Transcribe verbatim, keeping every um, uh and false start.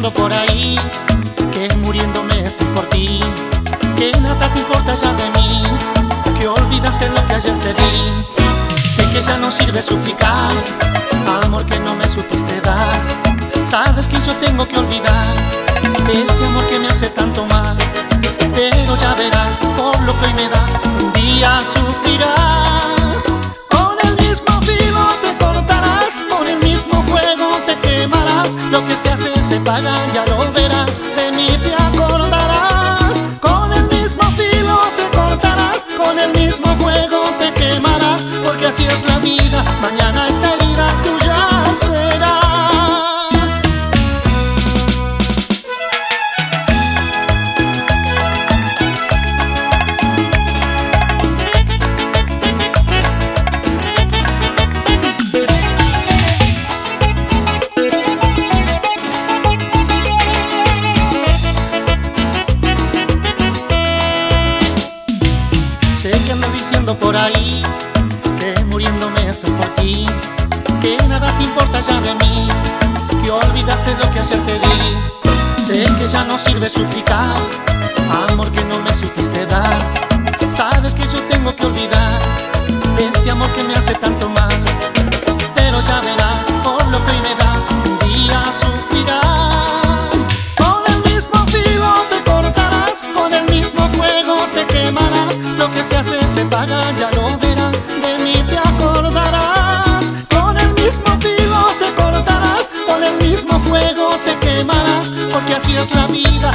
diciendo por ahí que muriéndome estoy por ti, que nada te importa ya de mí, que olvidaste lo que ayer te di. Sé que ya no sirve suplicar amor que no me supiste dar. Sabes que yo tengo que olvidar este amor que me hace tanto mal, pero ya verás por lo que hoy me das, un día sufrirás. Con el mismo filo te cortarás, con el mismo fuego te quemarás. Lo que se hace se paga, ya lo verás, de mí te acordarás. Con el mismo filo te cortarás, con el mismo fuego te quemarás, porque así es la vida, mañana esta herida tuya será. Sé que andas diciendo por ahí que muriéndome estoy por ti, que nada te importa ya de mí, que olvidaste lo que ayer te di. Sé que ya no sirve suplicar amor que no me supiste dar. Sabes que yo tengo que olvidar este amor que me hace tanto mal, pero ya verás por lo que hoy me das, un día sufrirás. Con el mismo filo te cortarás, con el mismo fuego te quemarás. Lo que se hace se paga, ya lo verás, de mí te acordarás. Con el mismo filo te cortarás, con el mismo fuego te quemarás, porque así es la vida,